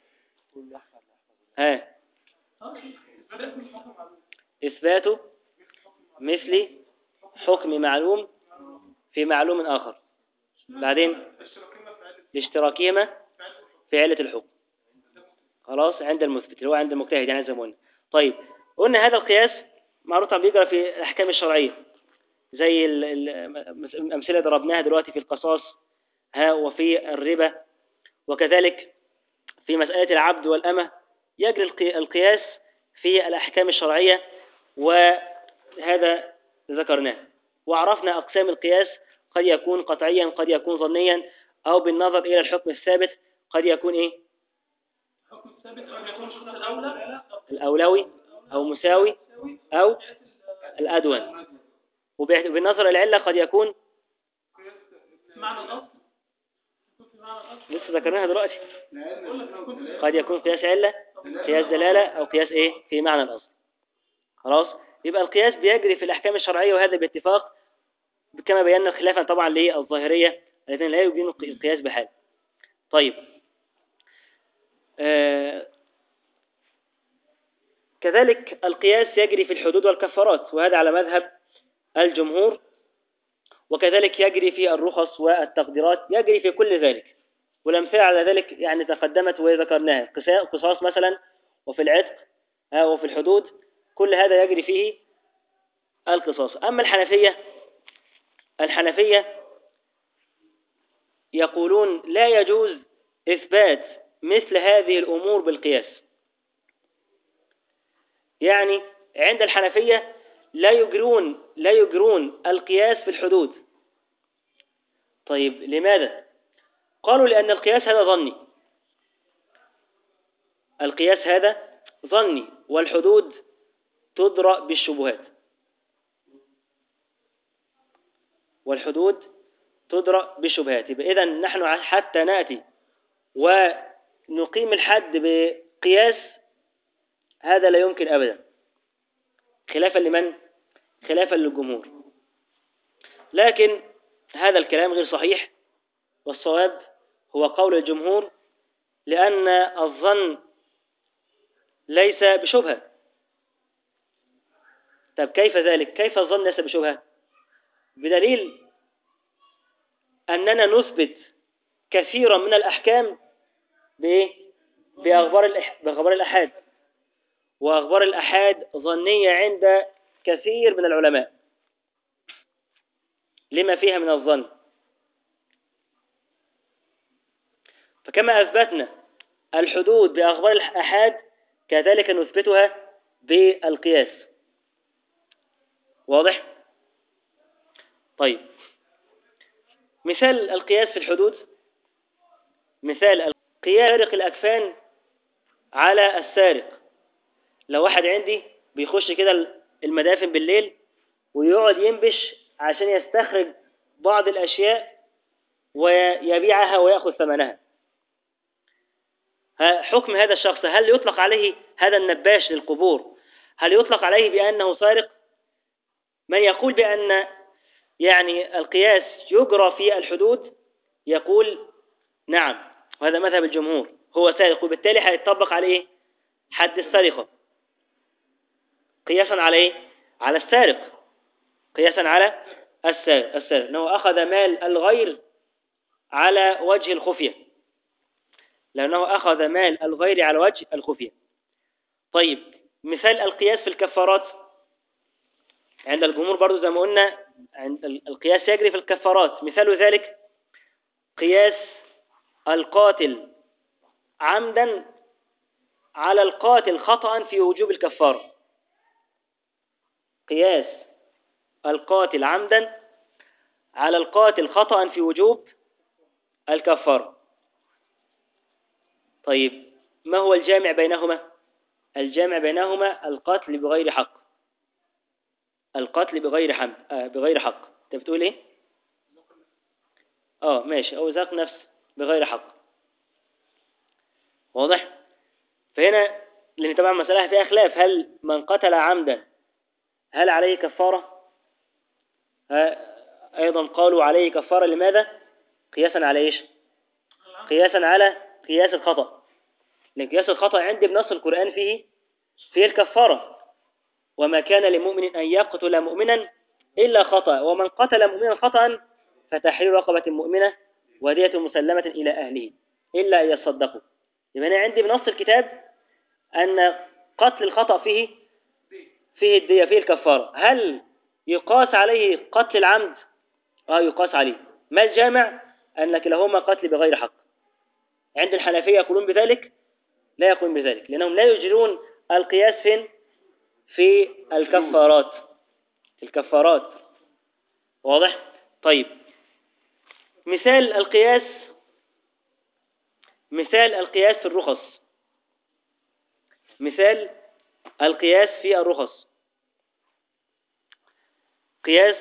إثبات مثل حكم معلوم في معلوم آخر، بعدين لاشتراكهما في علة الحكم. خلاص، عند المثبت اللي هو عند المجتهد يعني زي ما قلنا. طيب، قلنا هذا القياس معروف بيجرى في الأحكام الشرعية، زي الأمثلة ضربناها دلوقتي في القصاص وفي الربا، وكذلك في مسألة العبد والأمة يجري القياس في الأحكام الشرعية، وهذا ذكرناه. وعرفنا أقسام القياس: قد يكون قطعيا، قد يكون ظنيا، أو بالنظر إلى الحكم الثابت، قد يكون حكم الثابت قد يكون الأولوي أو مساوي أو الأدون، وبالنظر إلى العلة قد يكون معنى الأصل. لسه ذكرناها دلوقتي، قد يكون قياس علة، قياس دلالة، أو قياس في معنى الأصل. خلاص، يبقى القياس بيجري في الأحكام الشرعية، وهذا باتفاق كما بينا خلافا طبعا للظاهرية الذين لا يبينوا القياس بحال. طيب، كذلك القياس يجري في الحدود والكفارات، وهذا على مذهب الجمهور، وكذلك يجري في الرخص والتقديرات، يجري في كل ذلك. والأمثلة على ذلك يعني تقدمت وذكرناها: قصاص مثلا، وفي العتق وفي الحدود، كل هذا يجري فيه القصاص. أما الحنفية يقولون لا يجوز إثبات مثل هذه الأمور بالقياس. يعني عند الحنفية لا يجرون القياس في الحدود. طيب، لماذا؟ قالوا لأن القياس هذا ظني، القياس هذا ظني، والحدود تدرأ بالشبهات، يبقى إذن نحن حتى نأتي ونقيم الحد بقياس هذا لا يمكن أبدا، خلافا لمن؟ خلافا للجمهور. لكن هذا الكلام غير صحيح، والصواب هو قول الجمهور، لأن الظن ليس بشبهة. طب كيف ذلك؟ كيف الظن ليس بشبهة؟ بدليل أننا نثبت كثيرا من الأحكام بأخبار الأحاد، وأخبار الأحاد ظنية عند كثير من العلماء لما فيها من الظن. فكما أثبتنا الحدود بأخبار الأحاد، كذلك نثبتها بالقياس. واضح؟ طيب، مثال القياس في الحدود: مثال القياس سارق الأكفان على السارق. لو واحد عندي بيخش كده المدافن بالليل ويقعد ينبش عشان يستخرج بعض الأشياء ويبيعها ويأخذ ثمنها. حكم هذا الشخص، هل يطلق عليه هذا النباش للقبور هل يطلق عليه بأنه سارق؟ من يقول بأن يعني القياس يجرى في الحدود يقول نعم، وهذا مذهب الجمهور، هو سارق وبالتالي هيطبق عليه حد السرقة قياسا عليه على السارق، قياسا على السارق أنه أخذ مال الغير على وجه الخفية، لأنه أخذ مال الغير على وجه الخفية. طيب مثال القياس في الكفارات عند الجمهور برضو زي ما قلنا، عند القياس يجري في الكفارات، مثال ذلك قياس القاتل عمدا على القاتل خطأ في وجوب الكفارة. قياس القاتل عمدا على القاتل خطأ في وجوب الكفارة. طيب ما هو الجامع بينهما؟ الجامع بينهما القتل بغير حق، القتل بغير حق. انت بتقول ايه؟ ماشي، او ذاق نفس بغير حق، واضح. فهنا لان طبعا مسألة فيها خلاف، هل من قتل عمدا هل عليه كفارة؟ ايضا قالوا عليه كفارة، لماذا؟ قياسا على ايش؟ قياسا على قياس الخطأ، لأن قياس الخطأ عندي بنص القرآن فيه الكفارة، وما كان لمؤمن أن يقتل مؤمنا إلا خطأ، ومن قتل مؤمنا خطأ فتحرير رقبة مؤمنة ودية مسلمة إلى أهله إلا أن يصدقوا. يبقى أنا عندي بنص الكتاب أن قتل الخطأ فيه الدية، فيه الكفارة. هل يقاس عليه قتل العمد؟ يقاس عليه. ما الجامع؟ أن كلاهما قتل بغير حق. عند الحنفية يقولون بذلك؟ لا يقولون بذلك، لأنهم لا يجرون القياس في الكفارات. واضح؟ طيب مثال القياس في الرخص، مثال القياس في الرخص، قياس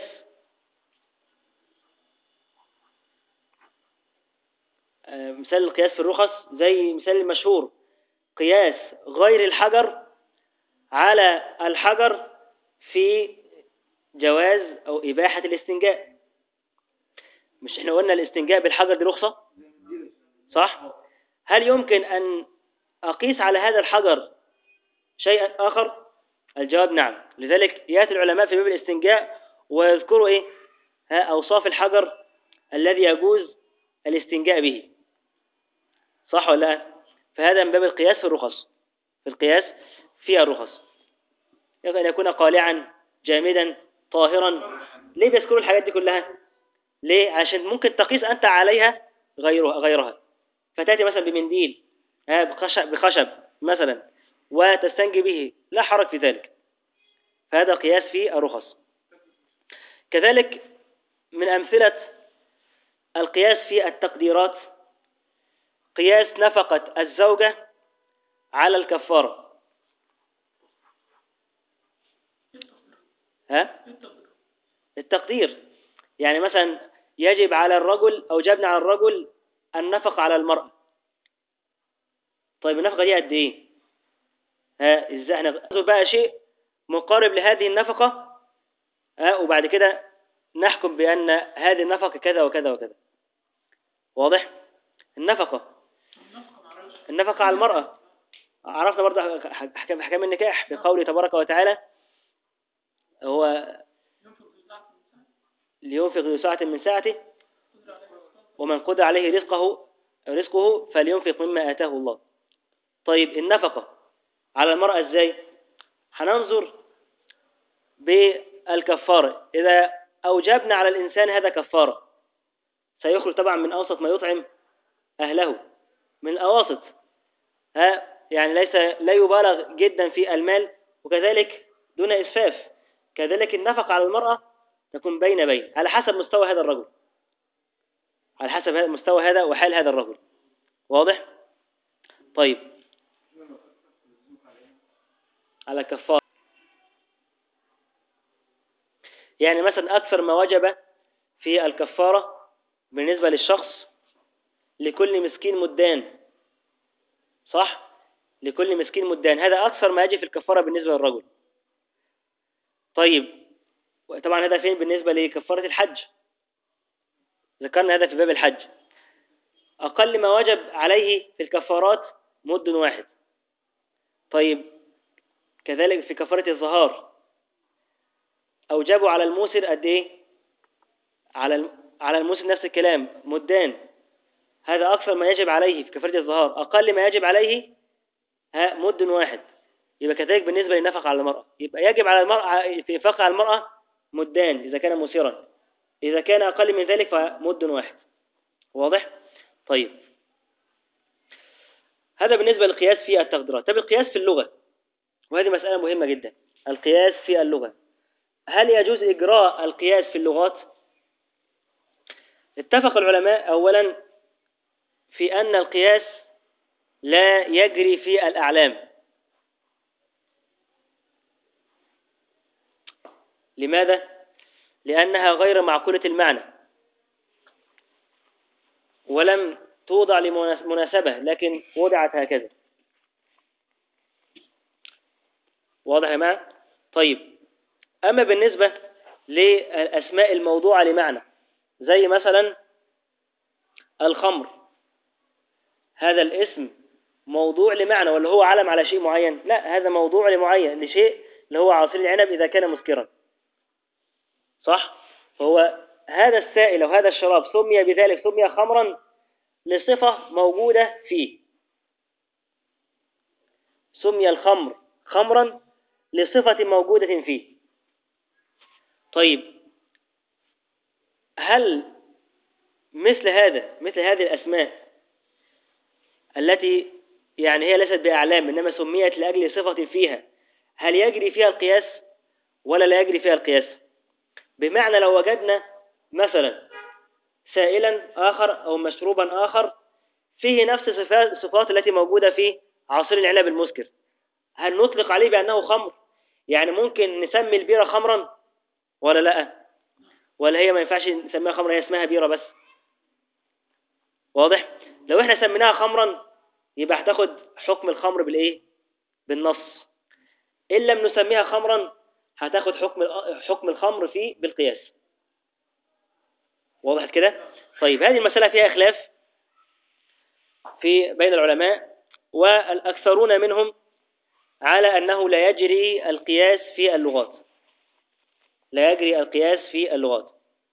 مثال القياس في الرخص زي مثال المشهور قياس غير الحجر على الحجر في جواز أو إباحة الاستنجاء. مش احنا قلنا الاستنجاء بالحجر دي رخصة، صح؟ هل يمكن أن أقيس على هذا الحجر شيئا آخر؟ الجواب نعم. لذلك يأتي العلماء في باب الاستنجاء ويذكروا أوصاف الحجر الذي يجوز الاستنجاء به، صح ولا لا؟ فهذا من باب القياس في الرخص، في القياس في الرخص. يجب أن يكون قالعا جامدا طاهرا. ليه بيذكروا الحاجات دي كلها؟ ليه؟ عشان ممكن تقيس أنت عليها غيرها، فتأتي مثلا بمنديل بخشب مثلا وتستنجي به، لا حرج في ذلك، فهذا قياس في الرخص. كذلك من أمثلة القياس في التقديرات قياس نفقة الزوجة على الكفارة. التقدير يعني مثلا يجب على الرجل أو جبنا على الرجل النفقة على المرأة. طيب النفقة دي قد إيه؟ إزاي احنا بقى شيء مقارب لهذه النفقة وبعد كده نحكم بأن هذه النفقة كذا وكذا وكذا. واضح؟ النفقة على المرأة عرفنا برضه أحكام النكاح بقوله تبارك وتعالى هو لينفق ذو ساعة من ساعته ومن قدر عليه رزقه فلينفق مما آتاه الله. طيب النفقة على المرأة ازاي؟ هننظر بالكفارة. إذا أوجبنا على الإنسان هذا كفارة سيخرج طبعا من أوسط ما يطعم أهله، من الأواسط يعني لا يبالغ جدا في المال، وكذلك دون إسفاف. كذلك النفقة على المرأة تكون بين على حسب مستوى هذا الرجل، على حسب مستوى هذا وحال هذا الرجل. واضح؟ طيب على كفارة يعني مثلا أكثر ما وجب في الكفارة بالنسبة للشخص لكل مسكين مدان، صح؟ لكل مسكين مدان، هذا أكثر ما يجب في الكفارة بالنسبة للرجل. طيب طبعا هذا فين بالنسبة لكفارة الحج؟ ذكرنا هذا في باب الحج. أقل ما وجب عليه في الكفارات مد واحد. طيب كذلك في كفارة الظهار أوجبوا على الموسر قد إيه؟ على الموسر نفس الكلام مدان، هذا أكثر ما يجب عليه في كفارة الظهار. أقل ما يجب عليه مد واحد. يبقى كذلك بالنسبة للنفقة على المرأة، يبقى يجب على المرأة في إنفاق على المرأة مدان إذا كان مسيرا، إذا كان أقل من ذلك فمد واحد. واضح؟ طيب هذا بالنسبة للقياس في التقديرات. طب القياس في اللغة، وهذه مسألة مهمة جدا، القياس في اللغة، هل يجوز إجراء القياس في اللغات؟ اتفق العلماء أولا في أن القياس لا يجري في الأعلام. لماذا؟ لأنها غير معقولة المعنى ولم توضع لمناسبة، لكن وضعت هكذا. واضح يا جماعة؟ طيب أما بالنسبة للأسماء الموضوعة لمعنى زي مثلا الخمر، هذا الاسم موضوع لمعنى ولا هو علم على شيء معين؟ لا، هذا موضوع لمعين لشيء اللي هو عصير العنب إذا كان مسكرا، صح؟ فهو هذا السائل أو هذا الشراب سمي بذلك، سمي خمرا لصفة موجودة فيه. سمي الخمر خمرا لصفة موجودة فيه. طيب هل مثل هذه الأسماء التي يعني هي ليست بأعلام إنما سميت لأجل صفة فيها، هل يجري فيها القياس ولا لا يجري فيها القياس؟ بمعنى لو وجدنا مثلا سائلا آخر أو مشروبا آخر فيه نفس الصفات التي موجودة في عصير العنب المسكر، هل نطلق عليه بأنه خمر؟ يعني ممكن نسمي البيرة خمرا ولا لا؟ ولا هي ما ينفعش نسميها خمرا، هي اسمها بيرة بس؟ واضح؟ لو احنا سميناها خمرا يبقى هتاخد حكم الخمر بالايه؟ بالنص. ان لم نسميها خمرا هتاخد حكم الخمر فيه بالقياس. واضح كده؟ طيب هذه المسألة فيها خلاف بين العلماء، والأكثرون منهم على أنه لا يجري القياس في اللغات، لا يجري القياس في اللغات.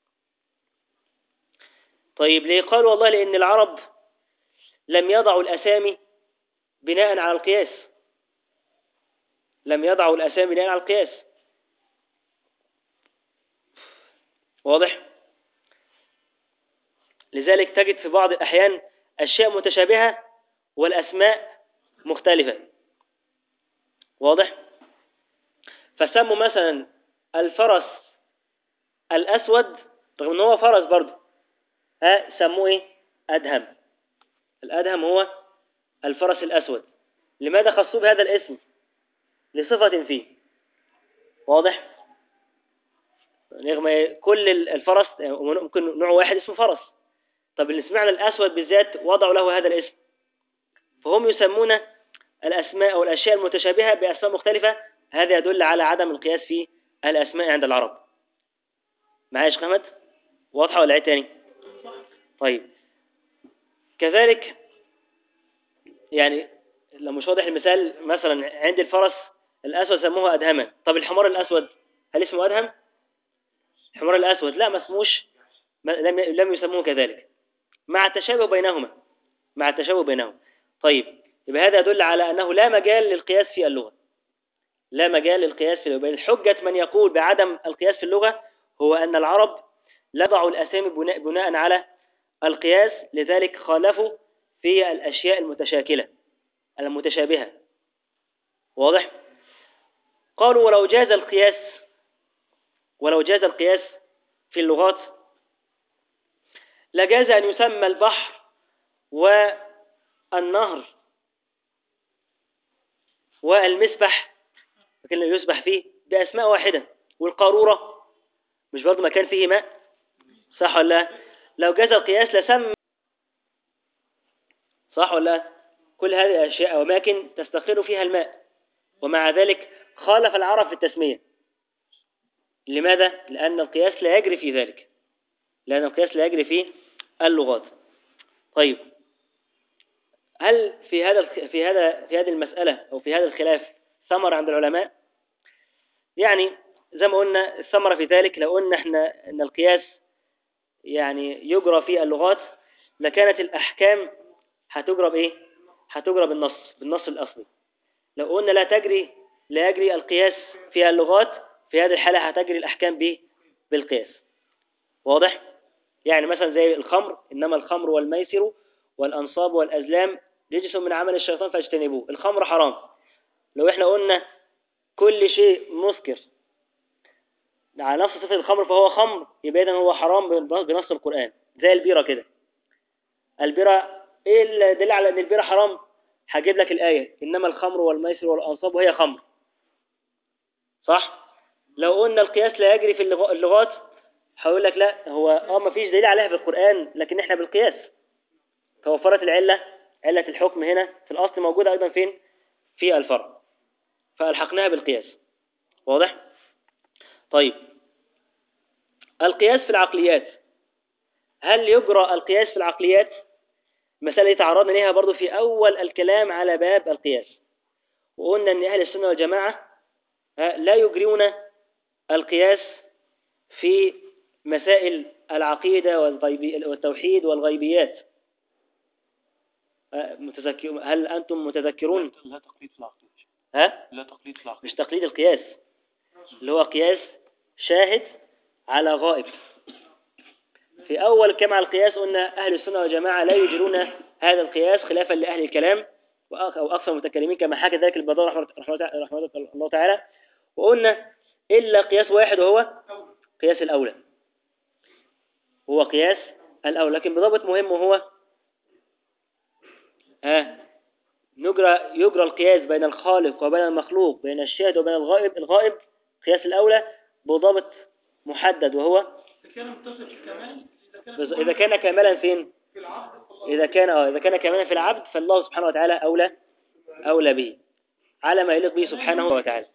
طيب ليه؟ قالوا والله لأن العرب لم يضعوا الأسامي بناء على القياس، لم يضعوا الأسامي بناء على القياس. واضح؟ لذلك تجد في بعض الأحيان أشياء متشابهة والأسماء مختلفة. واضح؟ فسموا مثلا الفرس الأسود رغم أنه هو فرس برضه، سموه إيه؟ أدهم. الأدهم هو الفرس الأسود. لماذا خصوه بهذا الاسم؟ لصفة فيه. واضح؟ رغم كل الفرس ممكن نوع واحد اسمه فرس، طب اللي سمعنا الأسود بالذات وضعوا له هذا الاسم. فهم يسمون الأسماء أو الأشياء المتشابهة بأسماء مختلفة، هذا يدل على عدم القياس في الأسماء عند العرب. معايا يا شيخ أحمد؟ واضحة ولا عيد تاني؟ طيب كذلك يعني لو مش واضح المثال، مثلا عند الفرس الأسود سموه أدهما، طب الحمار الأسود هل اسمه أدهم؟ الحمار الأسود لا، ما اسموش، لم يسموه كذلك، مع التشابه بينهما، مع التشابه بينهما. طيب يبقى هذا يدل على أنه لا مجال للقياس في اللغة، لا مجال للقياس في اللغة. الحجة من يقول بعدم القياس في اللغة هو أن العرب لضعوا الأسامي بناء على القياس، لذلك خالفوا في الأشياء المتشاكلة المتشابهة. واضح؟ قالوا ولو جاز القياس في اللغات لجاز أن يسمى البحر والنهر والمسبح، لكن يسبح فيه بأسماء واحدة، والقارورة مش برضه مكان فيه ماء؟ صح ولا لا؟ لو جاز القياس لسمى، صح ولا لا؟ كل هذه الأشياء وأماكن تستقر فيها الماء، ومع ذلك خالف العرب في التسمية. لماذا؟ لأن القياس لا يجري في ذلك، لأن القياس لا يجري في اللغات. طيب، هل في هذه المسألة أو في هذا الخلاف ثمرة عند العلماء؟ يعني زي ما قلنا الثمرة في ذلك، لو قلنا احنا ان القياس يعني يجرى في اللغات، لكانت الأحكام هتجرى بإيه؟ هتجرى بالنص الأصلي. لو قلنا لا يجري القياس في اللغات، في هذه الحالة هتجري الأحكام بالقياس. واضح؟ يعني مثلا زي الخمر، إنما الخمر والميسر والأنصاب والأزلام رجس من عمل الشيطان فاجتنبوه. الخمر حرام. لو احنا قلنا كل شيء مسكر على نفس صفة الخمر فهو خمر، يبقى إذن هو حرام بنص القرآن. زي البيرة كده، البيرة ايه الدليل على ان البيرة حرام؟ هجيب لك الآية إنما الخمر والميسر والأنصاب وهي خمر، صح؟ لو قلنا القياس لا يجري في اللغات، هقول لك لا، هو ما فيش دليل عليها في القرآن، لكن احنا بالقياس توفرت العلة، علة الحكم هنا في الأصل موجودة أيضا فين؟ في الفرع، فألحقناها بالقياس. واضح؟ طيب، القياس في العقليات، هل يجرى القياس في العقليات؟ مسألة تعرضنا لها برضو في أول الكلام على باب القياس، وقلنا أن أهل السنة والجماعة لا يجرون القياس في مسائل العقيدة والتوحيد والغيبيات. هل أنتم متذكرون؟ لا تقليد في العقيدة. ها؟ لا تقليد في العقيدة. مش تقليد القياس، اللي هو قياس شاهد على غائب. في أول كلام على القياس قلنا أهل السنة والجماعة لا يجرون هذا القياس خلافا لأهل الكلام أو أكثر المتكلمين، كما حكى ذلك البيضاوي رحمه الله تعالى. وقلنا إلا قياس واحد وهو قياس الأولى، هو قياس الأولى، لكن بضابط مهم وهو يجرى القياس بين الخالق وبين المخلوق، بين الشاهد وبين الغائب قياس الأولى بضابط محدد، وهو إذا كان متصف بالكمال، إذا كان كاملا فين؟ في العبد إذا كان كاملا في العبد فالله سبحانه وتعالى أولى به على ما يليق به سبحانه وتعالى.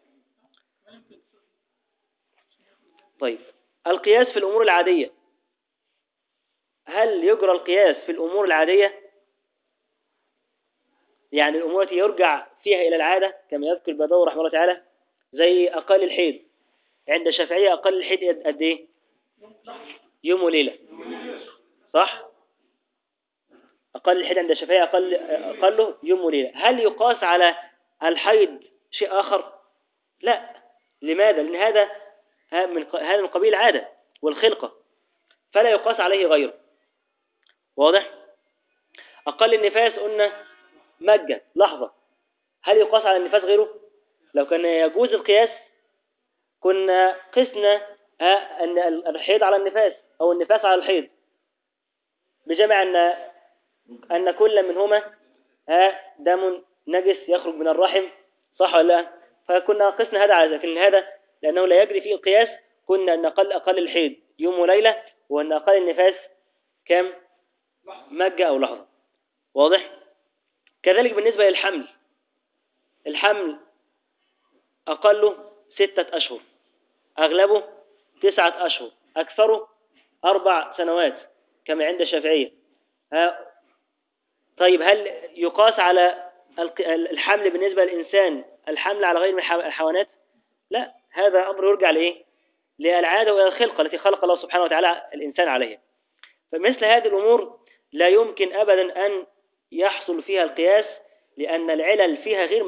طيب، القياس في الأمور العادية، هل يجرى القياس في الأمور العادية؟ يعني الأمور التي يرجع فيها إلى العادة، كما يذكر البيضاوي رحمه الله تعالى، زي أقل الحيض. عند الشافعية أقل الحيض قد إيه؟ يوم وليلة، صح؟ أقل الحيض عند الشافعية أقله يوم وليلة. هل يقاس على الحيض شيء آخر؟ لا. لماذا؟ لأن هذا من قبيل العادة والخلقة، فلا يقاس عليه غيره. واضح؟ أقل النفاس قلنا مجة لحظة، هل يقاس على النفاس غيره؟ لو كان يجوز القياس كنا قسنا أن الحيض على النفاس أو النفاس على الحيض، بجمع أن كل منهما دم نجس يخرج من الرحم، صح ولا لا؟ فكنا قسنا هذا على ذلك، لكن هذا لأنه لا يجري فيه القياس كنا أن أقل الحيض يوم وليلة، وأن أقل النفاس كم؟ مجة أو لحظة. واضح؟ كذلك بالنسبة للحمل، الحمل أقله 6 أشهر، أغلبه 9 أشهر، أكثره 4 سنوات كما عند الشافعية. طيب، هل يقاس على الحمل بالنسبة للإنسان الحمل على غير الحيوانات؟ لا، هذا أمر يرجع لإيه؟ للعادة وإلى الخلقة التي خلق الله سبحانه وتعالى الإنسان عليها. فمثل هذه الأمور لا يمكن أبدا أن يحصل فيها القياس، لأن العلل فيها غير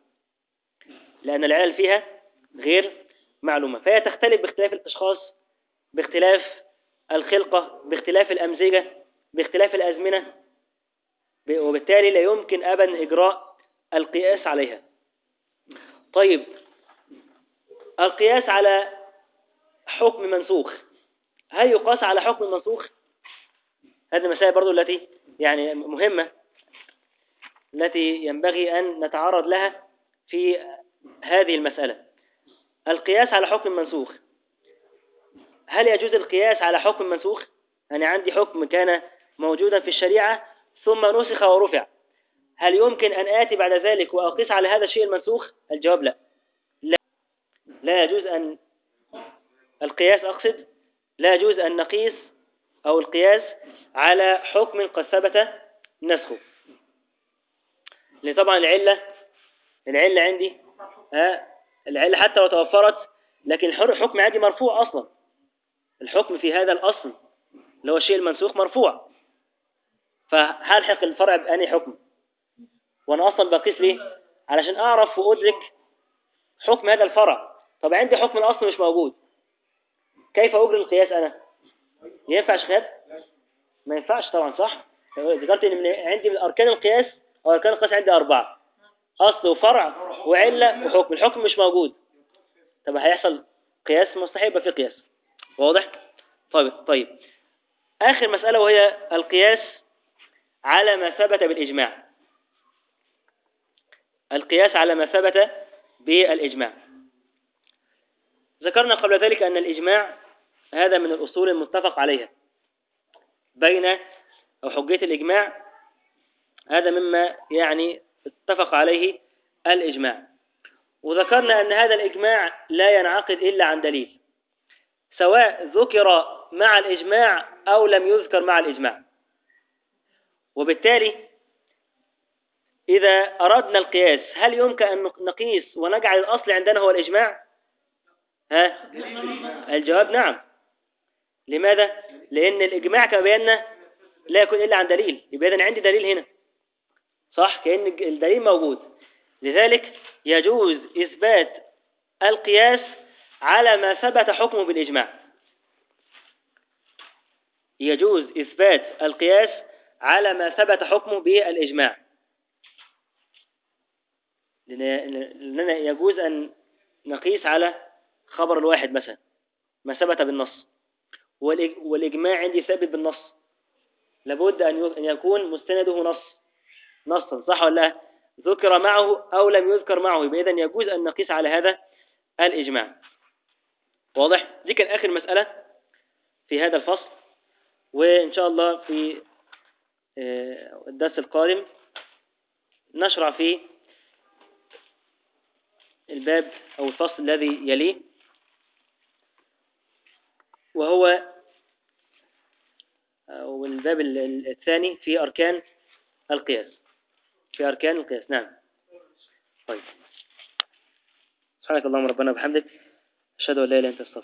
معلومة، فهي تختلف باختلاف الأشخاص، باختلاف الخلقة، باختلاف الأمزجة، باختلاف الأزمنة، وبالتالي لا يمكن أبدا إجراء القياس عليها. طيب، القياس على حكم منسوخ، هل يقاس على حكم منسوخ؟ هذه المسائل برضو التي يعني مهمة، التي ينبغي أن نتعرض لها في هذه المسألة. القياس على حكم منسوخ، هل يجوز القياس على حكم منسوخ؟ أنا عندي حكم كان موجودا في الشريعة ثم نسخ ورفع، هل يمكن أن آتي بعد ذلك وأقيس على هذا الشيء المنسوخ؟ الجواب لا. لا يجوز أن القياس أقصد لا يجوز أن نقيس أو القياس على حكم قد ثبت نسخه، لأن طبعا العلة عندي العلة حتى لو توفرت لكن الحكم عندي مرفوع أصلا. الحكم في هذا الأصل اللي هو الشيء المنسوخ مرفوع، فهلحق الفرع بأني حكم، وأنا أصلا بقيس ليه؟ علشان أعرف وأدرك حكم هذا الفرع. طب عندي حكم الأصل مش موجود، كيف أجري القياس أنا؟ ينفع شهاد؟ ما ينفعش طبعا، صح؟ ذكرت إن عندي من أركان القياس أو أركان القياس عندي 4: أصل وفرع وعلة وحكم. الحكم مش موجود، طب هيحصل قياس؟ مستحيل يبقى في قياس. واضح؟ طيب آخر مسألة وهي القياس على ما ثبت بالإجماع. القياس على ما ثبت بالإجماع. ذكرنا قبل ذلك أن الإجماع هذا من الأصول المتفق عليها بين أو حجية الإجماع، هذا مما يعني اتفق عليه الإجماع. وذكرنا أن هذا الإجماع لا ينعقد إلا عن دليل، سواء ذكر مع الإجماع أو لم يذكر مع الإجماع. وبالتالي إذا أردنا القياس هل يمكن أن نقيس ونجعل الأصل عندنا هو الإجماع؟ الجواب نعم. لماذا؟ لأن الإجماع كما بينا لا يكون إلا عن دليل، يبقى إذن عندي دليل هنا، صح؟ كأن الدليل موجود. لذلك يجوز إثبات القياس على ما ثبت حكمه بالإجماع. يجوز إثبات القياس على ما ثبت حكمه بالإجماع، لأننا يجوز أن نقيس على خبر الواحد مثلا ما ثبت بالنص، والإجماع عندي ثابت بالنص، لابد أن يكون مستنده نصا، صح ولا لا؟ ذكر معه أو لم يذكر معه، يبقى إذن يجوز أن نقيس على هذا الإجماع. واضح؟ دي كان آخر مسألة في هذا الفصل، وإن شاء الله في الدرس القادم نشرع في الباب أو الفصل الذي يليه، وهو الباب الثاني في أركان القياس. نعم. طيب، سبحانك اللهم ربنا وبحمدك، أشهد أن لا إله إلا أنت، استغفرك.